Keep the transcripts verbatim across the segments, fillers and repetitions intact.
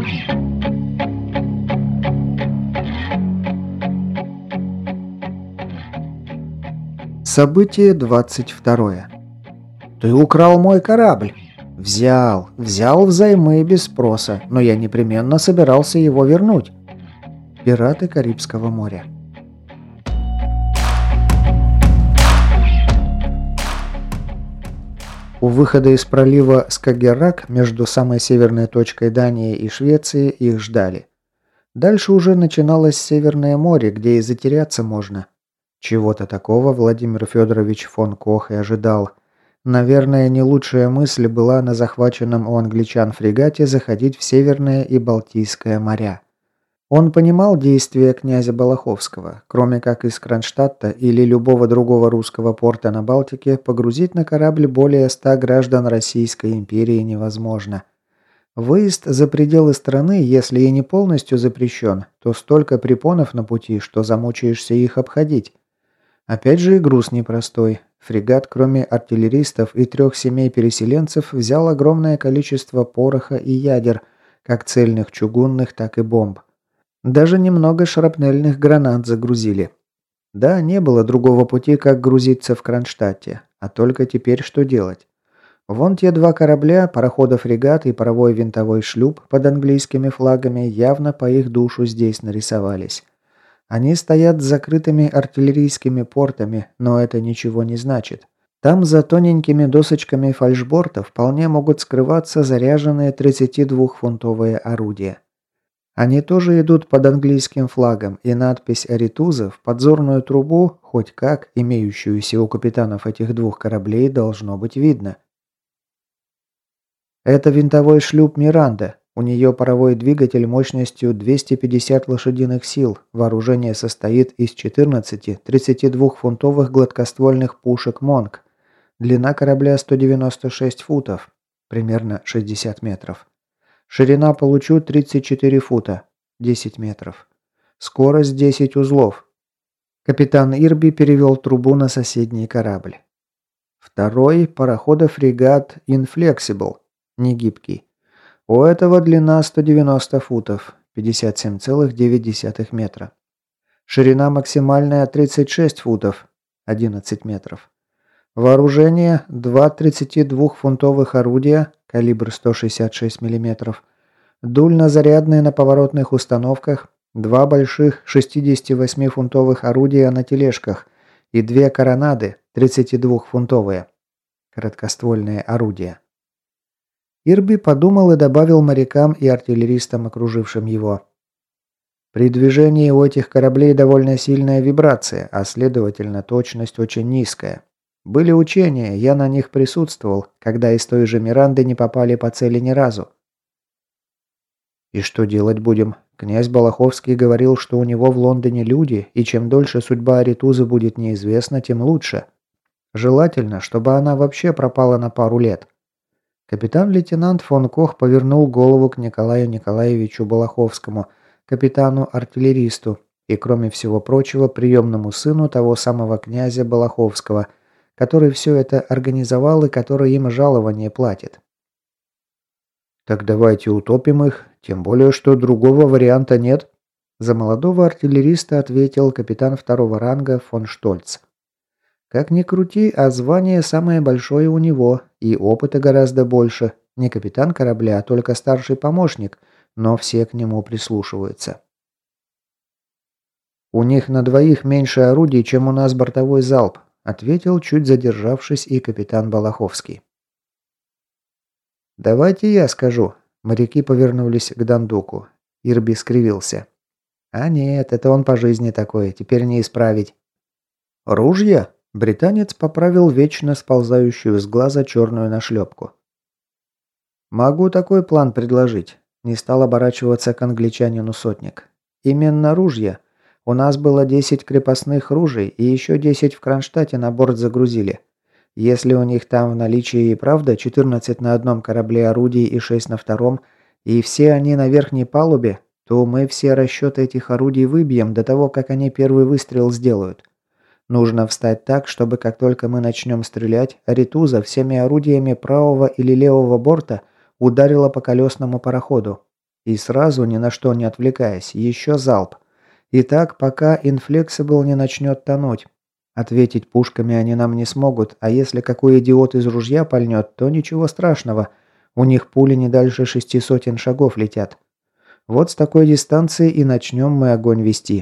Событие двадцать второе. «Ты украл мой корабль!» «Взял, взял взаймы без спроса, но я непременно собирался его вернуть». Пираты Карибского моря. У выхода из пролива Скагеррак между самой северной точкой Дании и Швеции их ждали. Дальше уже начиналось Северное море, где и затеряться можно. Чего-то такого Владимир Федорович фон Кох и ожидал. Наверное, не лучшая мысль была на захваченном у англичан фрегате заходить в Северное и Балтийское моря. Он понимал действия князя Балаховского. Кроме как из Кронштадта или любого другого русского порта на Балтике, погрузить на корабль более ста граждан Российской империи невозможно. Выезд за пределы страны, если и не полностью запрещен, то столько препонов на пути, что замучаешься их обходить. Опять же и груз непростой. Фрегат, кроме артиллеристов и трех семей переселенцев, взял огромное количество пороха и ядер, как цельных чугунных, так и бомб. Даже немного шрапнельных гранат загрузили. Да, не было другого пути, как грузиться в Кронштадте. А только теперь что делать? Вон те два корабля, парохода-фрегат и паровой винтовой шлюп под английскими флагами явно по их душу здесь нарисовались. Они стоят с закрытыми артиллерийскими портами, но это ничего не значит. Там за тоненькими досочками фальшборта вполне могут скрываться заряженные тридцатидвухфунтовые орудия. Они тоже идут под английским флагом, и надпись «Аритуза» в подзорную трубу, хоть как, имеющуюся у капитанов этих двух кораблей, должно быть видно. Это винтовой шлюп «Миранда». У нее паровой двигатель мощностью двести пятьдесят лошадиных сил. Вооружение состоит из четырнадцати тридцатидвухфунтовых гладкоствольных пушек «Монк». Длина корабля сто девяносто шесть футов, примерно шестьдесят метров. Ширина получу тридцать четыре фута, десять метров. Скорость десять узлов. Капитан Ирби перевел трубу на соседний корабль. Второй – парохода-фрегат «Inflexible», негибкий. У этого длина сто девяносто футов, пятьдесят семь целых девять десятых метра. Ширина максимальная тридцать шесть футов, одиннадцать метров. Вооружение – два тридцатидвухфунтовых орудия, калибр сто шестьдесят шесть миллиметров. Дульнозарядные на поворотных установках, два больших шестидесятивосьмифунтовых орудия на тележках и две коронады тридцатидвухфунтовые, короткоствольные орудия. Ирби подумал и добавил морякам и артиллеристам, окружившим его. При движении у этих кораблей довольно сильная вибрация, а следовательно точность очень низкая. Были учения, я на них присутствовал, когда из той же Миранды не попали по цели ни разу. И что делать будем? Князь Балаховский говорил, что у него в Лондоне люди, и чем дольше судьба Аритузы будет неизвестна, тем лучше. Желательно, чтобы она вообще пропала на пару лет. Капитан-лейтенант фон Кох повернул голову к Николаю Николаевичу Балаховскому, капитану-артиллеристу и, кроме всего прочего, приемному сыну того самого князя Балаховского, который все это организовал и который им жалование платит. «Так давайте утопим их, тем более, что другого варианта нет», за молодого артиллериста ответил капитан второго ранга фон Штольц. Как ни крути, а звание самое большое у него, и опыта гораздо больше. Не капитан корабля, а только старший помощник, но все к нему прислушиваются. «У них на двоих меньше орудий, чем у нас бортовой залп», ответил, чуть задержавшись, и капитан Балаховский. «Давайте я скажу». Моряки повернулись к Дандуку. Ирби скривился. «А нет, это он по жизни такой, теперь не исправить». «Ружья?» Британец поправил вечно сползающую с глаза черную нашлепку. «Могу такой план предложить», – не стал оборачиваться к англичанину сотник. «Именно ружья. У нас было десять крепостных ружей и еще десять в Кронштадте на борт загрузили. Если у них там в наличии и правда четырнадцать на одном корабле орудий и шесть на втором, и все они на верхней палубе, то мы все расчеты этих орудий выбьем до того, как они первый выстрел сделают. Нужно встать так, чтобы как только мы начнем стрелять, Аритуза всеми орудиями правого или левого борта ударила по колесному пароходу. И сразу, ни на что не отвлекаясь, еще залп. И так, пока Inflexible не начнет тонуть. Ответить пушками они нам не смогут, а если какой идиот из ружья пальнет, то ничего страшного. У них пули не дальше шести сотен шагов летят. Вот с такой дистанции и начнем мы огонь вести.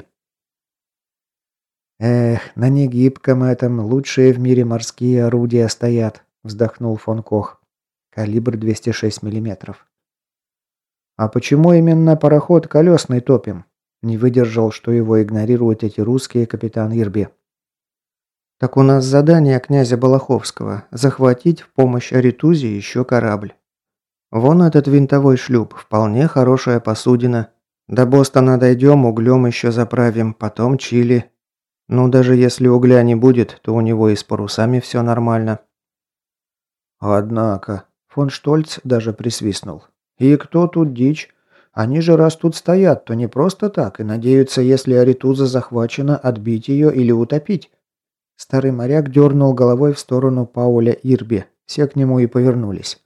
«Эх, на негибком этом лучшие в мире морские орудия стоят», – вздохнул фон Кох. Калибр двести шесть миллиметров. «А почему именно пароход колесный топим?» Не выдержал, что его игнорируют эти русские, капитан Ирби. «Так у нас задание князя Балаховского – захватить в помощь Аритузе еще корабль. Вон этот винтовой шлюп, вполне хорошая посудина. До Бостона дойдем, углем еще заправим, потом Чили. Ну, даже если угля не будет, то у него и с парусами все нормально». «Однако», – фон Штольц даже присвистнул. «И кто тут дичь? Они же раз тут стоят, то не просто так, и надеются, если Аритуза захвачена, отбить ее или утопить». Старый моряк дернул головой в сторону Пауля Ирби. Все к нему и повернулись.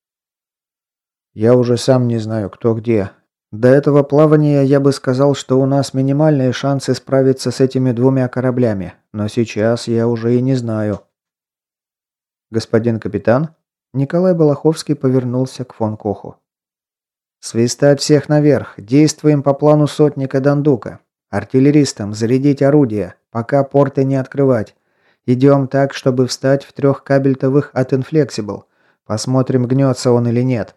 «Я уже сам не знаю, кто где. До этого плавания я бы сказал, что у нас минимальные шансы справиться с этими двумя кораблями, но сейчас я уже и не знаю». «Господин капитан?» Николай Балаховский повернулся к фон Коху. «Свистать всех наверх. Действуем по плану сотника Дандука. Артиллеристам зарядить орудия, пока порты не открывать. Идем так, чтобы встать в трех кабельтовых от Inflexible. Посмотрим, гнется он или нет».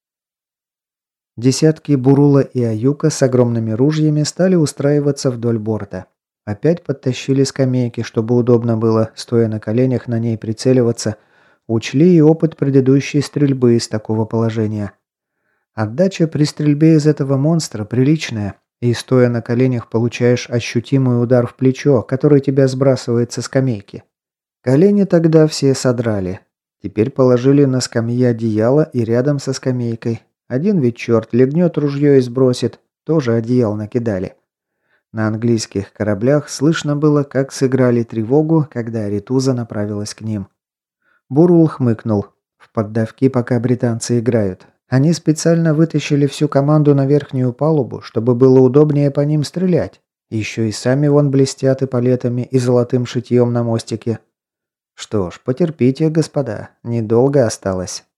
Десятки Бурула и Аюка с огромными ружьями стали устраиваться вдоль борта. Опять подтащили скамейки, чтобы удобно было, стоя на коленях, на ней прицеливаться. Учли и опыт предыдущей стрельбы из такого положения. Отдача при стрельбе из этого монстра приличная, и стоя на коленях получаешь ощутимый удар в плечо, который тебя сбрасывает со скамейки. Колени тогда все содрали. Теперь положили на скамьи одеяло и рядом со скамейкой. Один ведь черт легнет ружье и сбросит, тоже одеял накидали. На английских кораблях слышно было, как сыграли тревогу, когда Аритуза направилась к ним. Бурул хмыкнул. В поддавки пока британцы играют. Они специально вытащили всю команду на верхнюю палубу, чтобы было удобнее по ним стрелять. Еще и сами вон блестят эполетами и золотым шитьем на мостике. Что ж, потерпите, господа, недолго осталось.